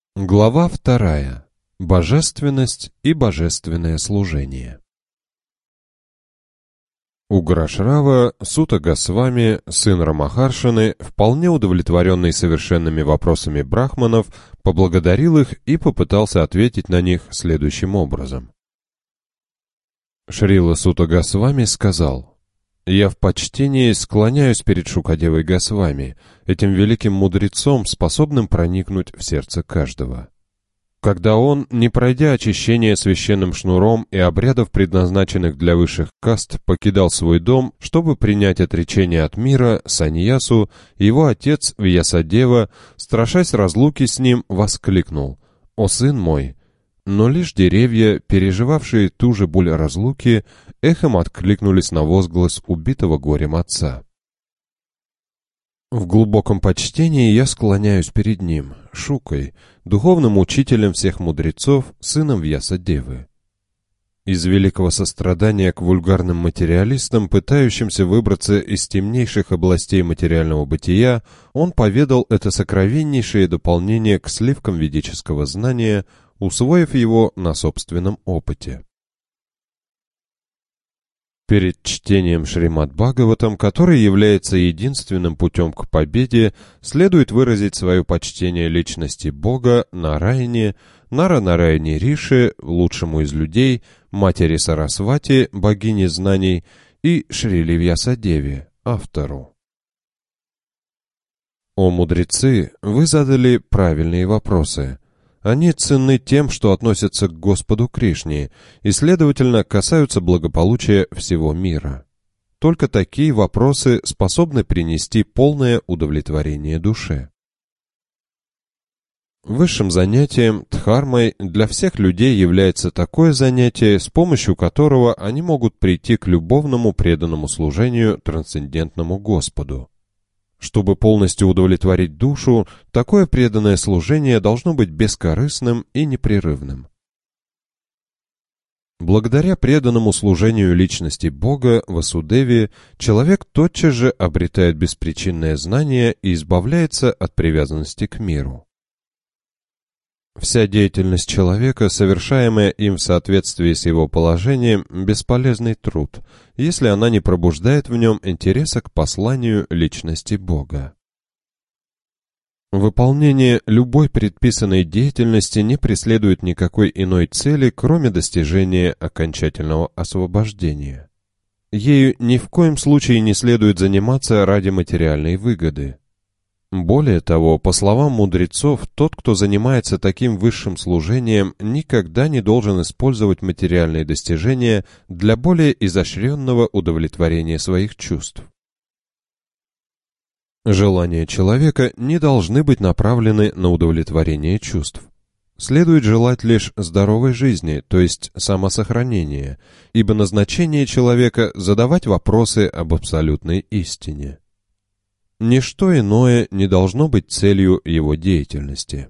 Глава 2. Божественность и божественное служение. Уграшрава Сута Госвами, сын Рамахаршины, вполне удовлетворенный совершенными вопросами брахманов, поблагодарил их и попытался ответить на них следующим образом. Шрила Сута Госвами сказал: «Я в почтении склоняюсь перед Шукадевой Госвами, этим великим мудрецом, способным проникнуть в сердце каждого. Когда он, не пройдя очищение священным шнуром и обрядов, предназначенных для высших каст, покидал свой дом, чтобы принять отречение от мира, саньясу, его отец Вьясадева, страшась разлуки с ним, воскликнул: «О сын мой!» Но лишь деревья, переживавшие ту же боль разлуки, эхом откликнулись на возглас убитого горем отца. В глубоком почтении я склоняюсь перед ним, Шукой, духовным учителем всех мудрецов, сыном Вьясадевы. Из великого сострадания к вульгарным материалистам, пытающимся выбраться из темнейших областей материального бытия, он поведал это сокровеннейшее дополнение к сливкам ведического знания, усвоив его на собственном опыте. Перед чтением Шримад Бхагаватам, который является единственным путем к победе, следует выразить свое почтение личности Бога Нараяне, Нара-Нараяне Риши, лучшему из людей, матери Сарасвати, богине знаний, и Шриле Вьясадеве, автору. О мудрецы, вы задали правильные вопросы. Они ценны тем, что относятся к Господу Кришне и, следовательно, касаются благополучия всего мира. Только такие вопросы способны принести полное удовлетворение душе. Высшим занятием, дхармой, для всех людей является такое занятие, с помощью которого они могут прийти к любовному преданному служению трансцендентному Господу. Чтобы полностью удовлетворить душу, такое преданное служение должно быть бескорыстным и непрерывным. Благодаря преданному служению личности Бога Васудеве, человек тотчас же обретает беспричинное знание и избавляется от привязанности к миру. Вся деятельность человека, совершаемая им в соответствии с его положением, бесполезный труд, если она не пробуждает в нем интереса к посланию личности Бога. Выполнение любой предписанной деятельности не преследует никакой иной цели, кроме достижения окончательного освобождения. Ею ни в коем случае не следует заниматься ради материальной выгоды. Более того, по словам мудрецов, тот, кто занимается таким высшим служением, никогда не должен использовать материальные достижения для более изощренного удовлетворения своих чувств. Желания человека не должны быть направлены на удовлетворение чувств. Следует желать лишь здоровой жизни, то есть самосохранения, ибо назначение человека – задавать вопросы об абсолютной истине. Ничто иное не должно быть целью его деятельности.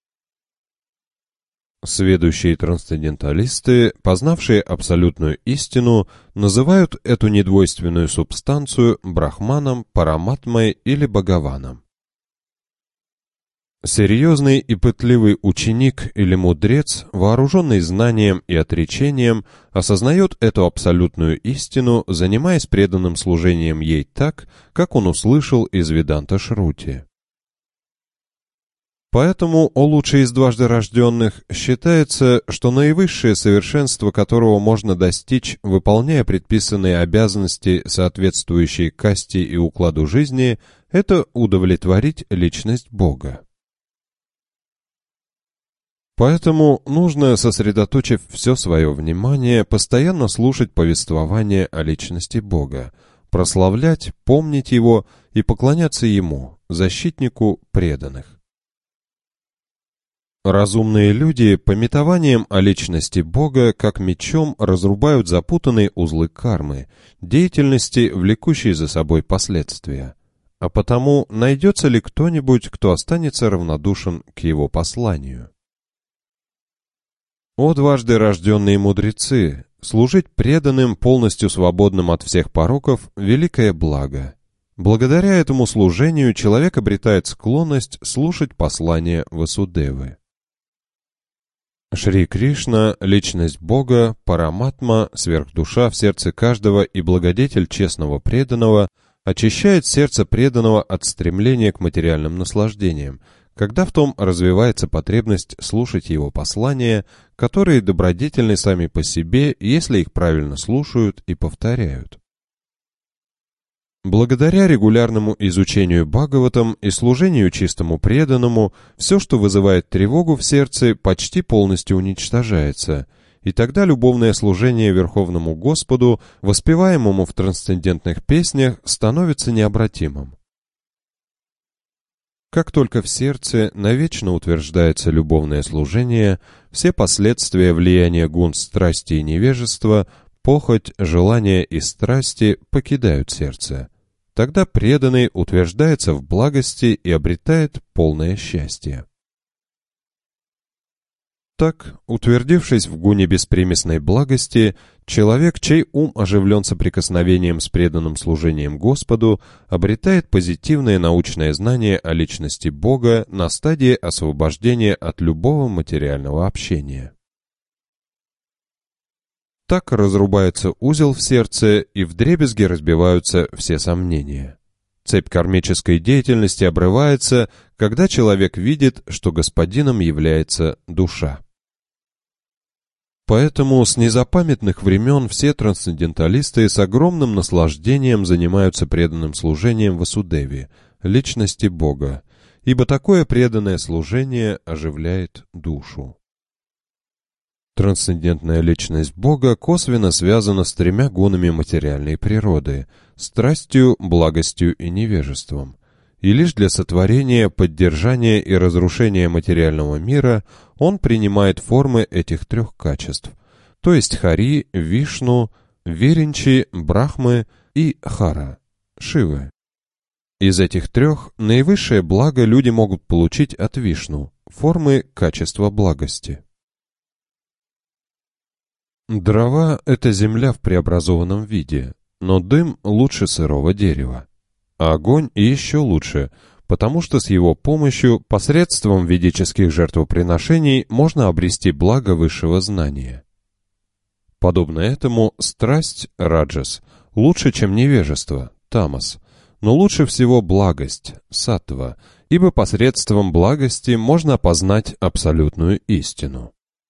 Сведущие трансценденталисты, познавшие абсолютную истину, называют эту недвойственную субстанцию брахманом, параматмой или бхагаваном. Серьезный и пытливый ученик или мудрец, вооруженный знанием и отречением, осознает эту абсолютную истину, занимаясь преданным служением ей так, как он услышал из Веданта Шрути. Поэтому, о лучший из дважды рожденных, считается, что наивысшее совершенство, которого можно достичь, выполняя предписанные обязанности, соответствующие касте и укладу жизни, это удовлетворить личность Бога. Поэтому нужно, сосредоточив все свое внимание, постоянно слушать повествование о личности Бога, прославлять, помнить Его и поклоняться Ему, защитнику преданных. Разумные люди памятованием о личности Бога как мечом разрубают запутанные узлы кармы, деятельности, влекущей за собой последствия. А потому найдется ли кто-нибудь, кто останется равнодушен к Его посланию? О дважды рожденные мудрецы, служить преданным, полностью свободным от всех пороков, великое благо. Благодаря этому служению человек обретает склонность слушать послания Васудевы. Шри Кришна — личность Бога, Параматма, сверхдуша в сердце каждого и благодетель честного преданного, очищает сердце преданного от стремления к материальным наслаждениям, когда в том развивается потребность слушать его послания, которые добродетельны сами по себе, если их правильно слушают и повторяют. Благодаря регулярному изучению Бхагаватам и служению чистому преданному, все, что вызывает тревогу в сердце, почти полностью уничтожается, и тогда любовное служение Верховному Господу, воспеваемому в трансцендентных песнях, становится необратимым. Как только в сердце навечно утверждается любовное служение, все последствия влияния гун страсти и невежества, похоть, желания и страсти покидают сердце. Тогда преданный утверждается в благости и обретает полное счастье. Так, утвердившись в гуне беспримесной благости, человек, чей ум оживлен соприкосновением с преданным служением Господу, обретает позитивное научное знание о личности Бога на стадии освобождения от любого материального общения. Так разрубается узел в сердце, и вдребезги разбиваются все сомнения. Цепь кармической деятельности обрывается, когда человек видит, что господином является душа. Поэтому с незапамятных времен все трансценденталисты с огромным наслаждением занимаются преданным служением Васудеве, личности Бога, ибо такое преданное служение оживляет душу. Трансцендентная личность Бога косвенно связана с тремя гунами материальной природы – страстью, благостью и невежеством. И лишь для сотворения, поддержания и разрушения материального мира он принимает формы этих трех качеств, то есть Хари, Вишну, Виринчи, Брахмы и Хара, Шивы. Из этих трех наивысшее благо люди могут получить от Вишну, формы качества благости. Дрова – это земля в преобразованном виде, но дым лучше сырого дерева. А огонь еще лучше, потому что с его помощью, посредством ведических жертвоприношений, можно обрести благо высшего знания. Подобно этому, страсть, раджас, лучше, чем невежество, тамас, но лучше всего благость, саттва, ибо посредством благости можно познать абсолютную истину.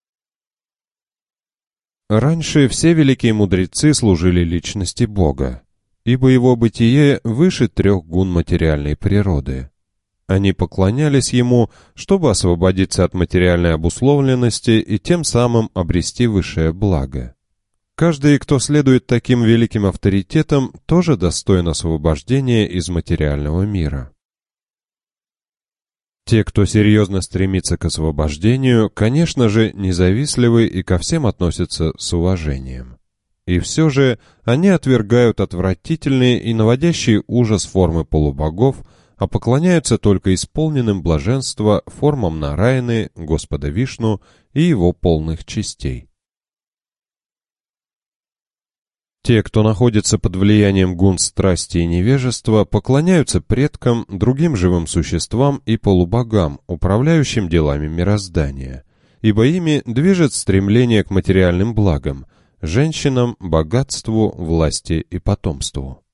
Раньше все великие мудрецы служили личности Бога, ибо его бытие выше трех гун материальной природы. Они поклонялись ему, чтобы освободиться от материальной обусловленности и тем самым обрести высшее благо. Каждый, кто следует таким великим авторитетам, тоже достоин освобождения из материального мира. Те, кто серьезно стремится к освобождению, конечно же, независливы и ко всем относятся с уважением. И все же они отвергают отвратительные и наводящие ужас формы полубогов, а поклоняются только исполненным блаженства формам Нараяны, Господа Вишну и его полных частей. Те, кто находится под влиянием гун страсти и невежества, поклоняются предкам, другим живым существам и полубогам, управляющим делами мироздания, ибо ими движет стремление к материальным благам, женщинам, богатству, власти и потомству.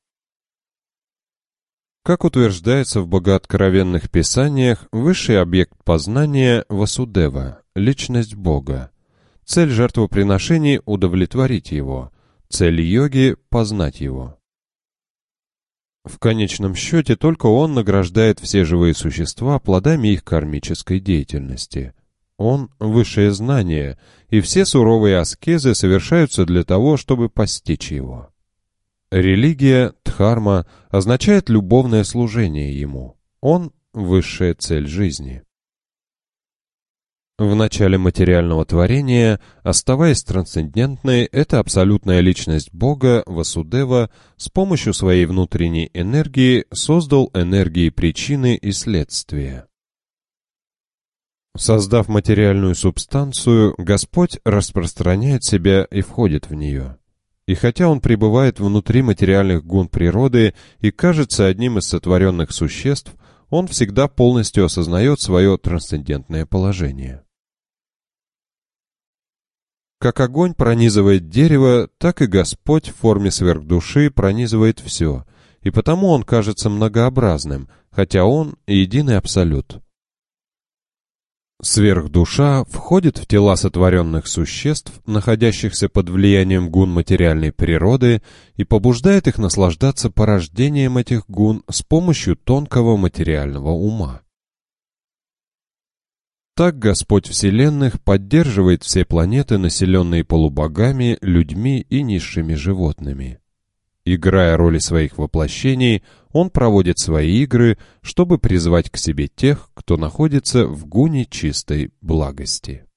Как утверждается в богооткровенных писаниях, высший объект познания – Васудева, личность Бога. Цель жертвоприношений – удовлетворить его. Цель йоги – познать его. В конечном счете только он награждает все живые существа плодами их кармической деятельности. Он – высшее знание, и все суровые аскезы совершаются для того, чтобы постичь его. Религия, дхарма, означает любовное служение ему. Он – высшая цель жизни. В начале материального творения, оставаясь трансцендентной, эта абсолютная личность Бога, Васудева, с помощью своей внутренней энергии создал энергии причины и следствия. Создав материальную субстанцию, Господь распространяет себя и входит в нее. И хотя Он пребывает внутри материальных гун природы и кажется одним из сотворенных существ, Он всегда полностью осознает свое трансцендентное положение. Как огонь пронизывает дерево, так и Господь в форме сверхдуши пронизывает все, и потому Он кажется многообразным, хотя Он — единый абсолют. Сверхдуша входит в тела сотворенных существ, находящихся под влиянием гун материальной природы, и побуждает их наслаждаться порождением этих гун с помощью тонкого материального ума. Так Господь Вселенных поддерживает все планеты, населенные полубогами, людьми и низшими животными. Играя роли своих воплощений, Он проводит свои игры, чтобы призвать к себе тех, кто находится в гуне чистой благости.